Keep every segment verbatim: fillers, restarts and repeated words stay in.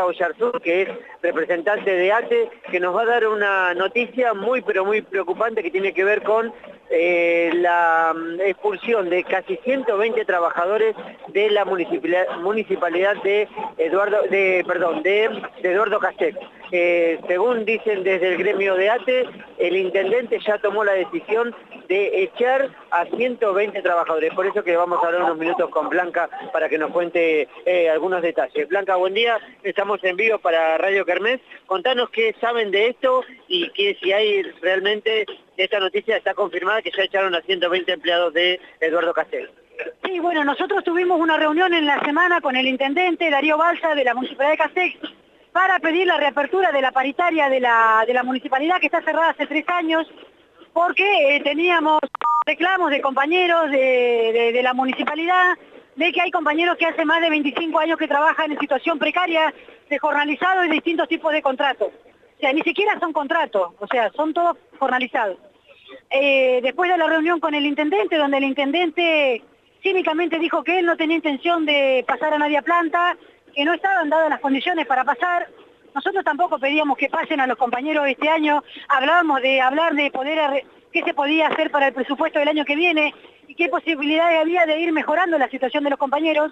Oyarzún, que es representante de ATE, que nos va a dar una noticia muy pero muy preocupante que tiene que ver con eh, la expulsión de casi ciento veinte trabajadores de la municipalidad, municipalidad de Eduardo, de, perdón, de, de Eduardo Castex. Eh, según dicen desde el gremio de ATE, el intendente ya tomó la decisión de echar a ciento veinte trabajadores. Por eso que vamos a hablar unos minutos con Blanca para que nos cuente eh, algunos detalles. Blanca, buen día. Estamos en vivo para Radio Kermés. Contanos qué saben de esto y que si hay realmente esta noticia está confirmada que ya echaron a ciento veinte empleados de Eduardo Castex. Sí, bueno, nosotros tuvimos una reunión en la semana con el intendente Darío Balsa de la Municipalidad de Castex para pedir la reapertura de la paritaria de la, de la municipalidad que está cerrada hace tres años porque eh, teníamos reclamos de compañeros de, de, de la municipalidad de que hay compañeros que hace más de veinticinco años que trabajan en situación precaria, de jornalizados y distintos tipos de contratos. O sea, ni siquiera son contratos, o sea, son todos jornalizados. Eh, después de la reunión con el intendente, donde el intendente cínicamente dijo que él no tenía intención de pasar a nadie a planta, que no estaban dadas las condiciones para pasar. Nosotros tampoco pedíamos que pasen a los compañeros este año, hablábamos de hablar de poder, qué se podía hacer para el presupuesto del año que viene y qué posibilidades había de ir mejorando la situación de los compañeros.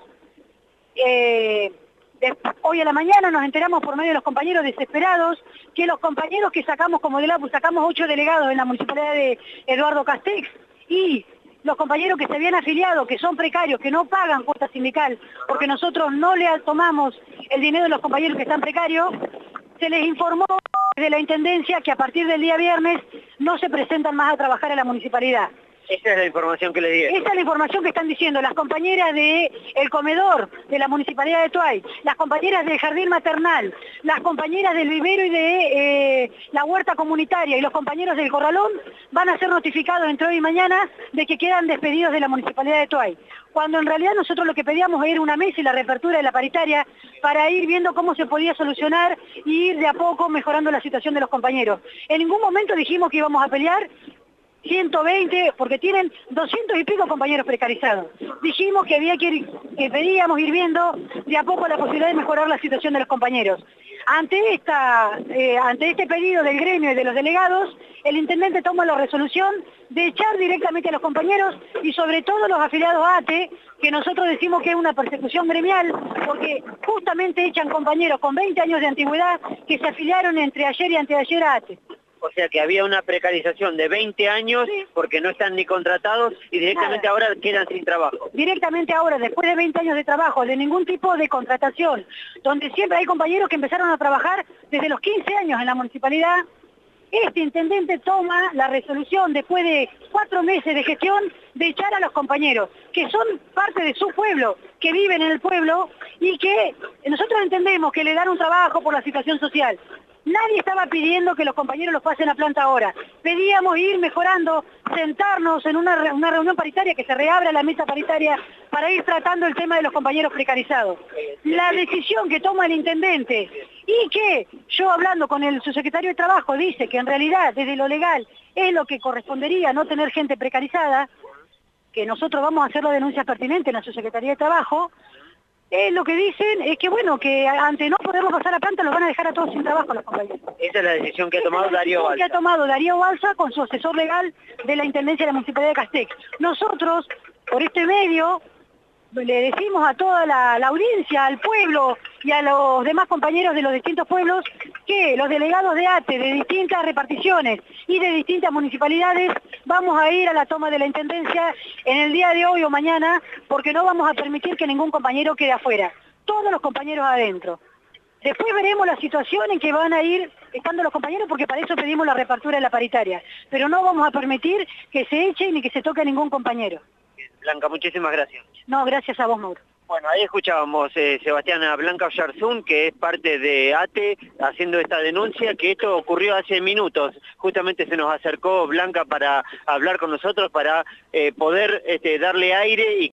Eh, de, hoy a la mañana nos enteramos por medio de los compañeros desesperados que los compañeros que sacamos como de la, pues sacamos ocho delegados en la municipalidad de Eduardo Castex y los compañeros que se habían afiliado, que son precarios, que no pagan cuota sindical, porque nosotros no le tomamos el dinero de los compañeros que están precarios, se les informó de la Intendencia que a partir del día viernes no se presentan más a trabajar en la municipalidad. Esa es la información que le di. Esa es la información que están diciendo las compañeras del comedor de la Municipalidad de Toay, las compañeras del jardín maternal, las compañeras del vivero y de eh, la huerta comunitaria y los compañeros del corralón van a ser notificados entre hoy y mañana de que quedan despedidos de la Municipalidad de Toay. Cuando en realidad nosotros lo que pedíamos era una mesa y la reapertura de la paritaria para ir viendo cómo se podía solucionar y ir de a poco mejorando la situación de los compañeros. En ningún momento dijimos que íbamos a pelear ciento veinte, porque tienen doscientos y pico compañeros precarizados. Dijimos que había que ir, que pedíamos ir viendo de a poco la posibilidad de mejorar la situación de los compañeros. Ante, esta, eh, ante este pedido del gremio y de los delegados, el intendente toma la resolución de echar directamente a los compañeros y sobre todo los afiliados a ATE, que nosotros decimos que es una persecución gremial, porque justamente echan compañeros con veinte años de antigüedad que se afiliaron entre ayer y anteayer a ATE. O sea que había una precarización de veinte años sí, porque no están ni contratados y directamente Nada. ahora quedan sin trabajo. Directamente ahora, después de veinte años de trabajo, de ningún tipo de contratación, donde siempre hay compañeros que empezaron a trabajar desde los quince años en la municipalidad, este intendente toma la resolución después de cuatro meses de gestión de echar a los compañeros, que son parte de su pueblo, que viven en el pueblo y que nosotros entendemos que le dan un trabajo por la situación social. Nadie estaba pidiendo que los compañeros los pasen a planta ahora. Pedíamos ir mejorando, sentarnos en una, una reunión paritaria, que se reabra la mesa paritaria para ir tratando el tema de los compañeros precarizados. La decisión que toma el intendente y que yo hablando con el subsecretario de Trabajo dice que en realidad desde lo legal es lo que correspondería no tener gente precarizada, que nosotros vamos a hacer la denuncia pertinente en la subsecretaría de Trabajo. Eh, lo que dicen es que, bueno, que ante no poderlos pasar a planta los van a dejar a todos sin trabajo los compañeros. Esa es la decisión que ha tomado Darío Balsa. que ha tomado Darío Balsa con su asesor legal de la Intendencia de la Municipalidad de Castex. Nosotros, por este medio, le decimos a toda la, la audiencia, al pueblo y a los demás compañeros de los distintos pueblos que los delegados de ATE de distintas reparticiones y de distintas municipalidades vamos a ir a la toma de la Intendencia en el día de hoy o mañana porque no vamos a permitir que ningún compañero quede afuera, todos los compañeros adentro. Después veremos la situación en que van a ir estando los compañeros porque para eso pedimos la reapertura de la paritaria, pero no vamos a permitir que se eche ni que se toque a ningún compañero. Blanca, muchísimas gracias. No, gracias a vos, Mauro. Bueno, ahí escuchábamos eh, Sebastián a Blanca Oyarzún, que es parte de ATE, haciendo esta denuncia, que esto ocurrió hace minutos. Justamente se nos acercó Blanca para hablar con nosotros, para eh, poder este, darle aire y